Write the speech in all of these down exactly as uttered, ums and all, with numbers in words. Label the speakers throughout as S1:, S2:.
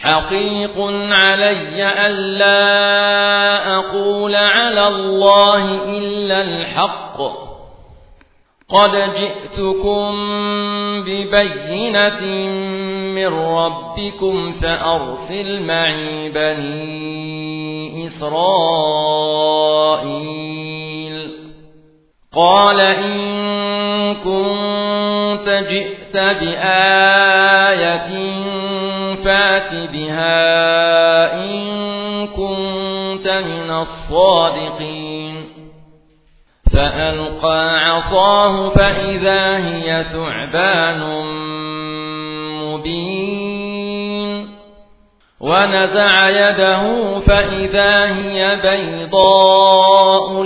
S1: حقيق علي ألا أقول على الله إلا الحق قد جئتكم ببينة من ربكم فأرسل معي بني إسرائيل قال إن كنت جئت بآية فات بها إن كنت من الصادقين فألقى عصاه فإذا هي ثعبان مبين ونزع يده فإذا هي بيضاء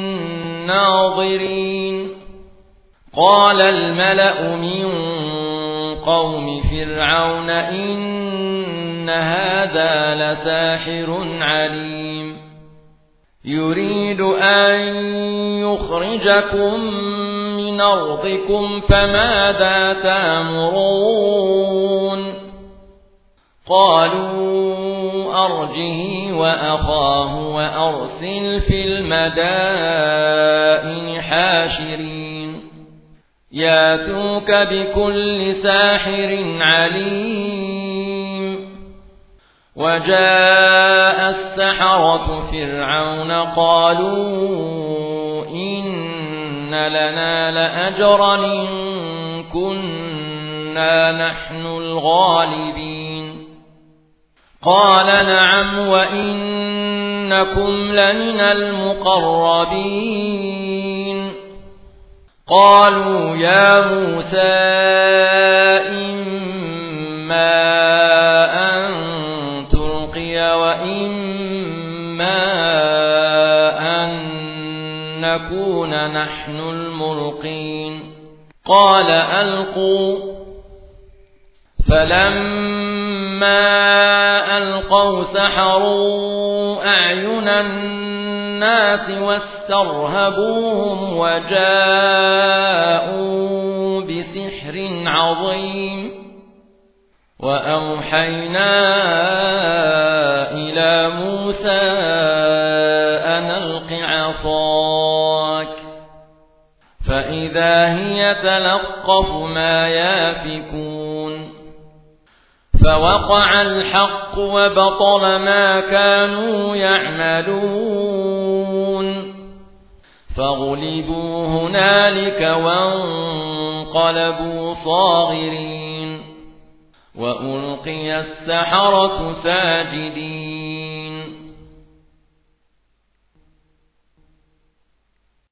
S1: للناظرين قال الملأ من قوم فرعون إن هذا لساحر عليم يريد أن يخرجكم من أرضكم فماذا تأمرون قالوا أرجه وأخاه وأرسل في المدائن حاشرين ياتوك بكل ساحر عليم وجاء السحرة فرعون قالوا إن لنا لأجرا إن كنا نحن الغالبين قال نعم وإنكم لمن المقربين قالوا يا موسى إما أن تلقي وإما أن نكون نحن الملقين قال ألقوا فلما ألقوا سحروا أعين الناس واسترهبوهم وجاءوا بسحر عظيم وأوحينا إلى موسى أن ألق عصاك فإذا هي تلقف ما يافكون فوقع الحق وبطل ما كانوا يعملون فغلبوا هنالك وانقلبوا صاغرين وألقي السحرة ساجدين